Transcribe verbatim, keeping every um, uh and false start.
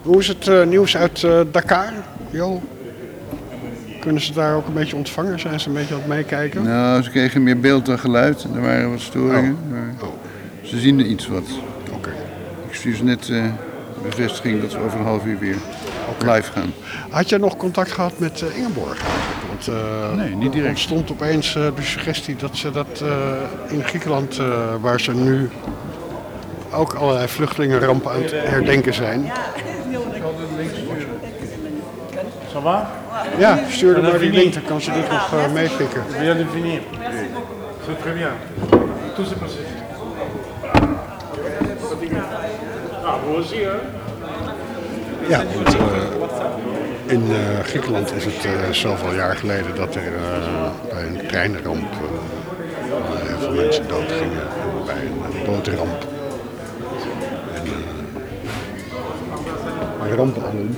Hoe is het uh, nieuws uit uh, Dakar, Jo? Kunnen ze daar ook een beetje ontvangen? Zijn ze een beetje aan het meekijken? Nou, ze kregen meer beeld dan geluid. Er waren wat storingen. Oh. Maar Oh. ze zien er iets wat. Oké. Okay. Ik stuur ze net uh, bevestiging dat we over een half uur weer okay. live gaan. Had jij nog contact gehad met uh, Ingeborg? Want uh, nee, niet direct. Er stond opeens uh, de suggestie dat ze dat uh, in Griekenland, uh, waar ze nu ook allerlei vluchtelingenrampen aan het herdenken zijn. Ça va? Ja, stuur er maar die link, dan kan ze dit nog uh, meepikken. Bien de finir. C'est très bien. Tout s'est passé. Ah, vous aussi, hè? Ja, want, uh, in uh, Griekenland is het uh, zoveel jaar geleden dat er uh, bij een treinramp uh, heel veel mensen doodgingen. Bij een bootramp. En uh, rampen alom.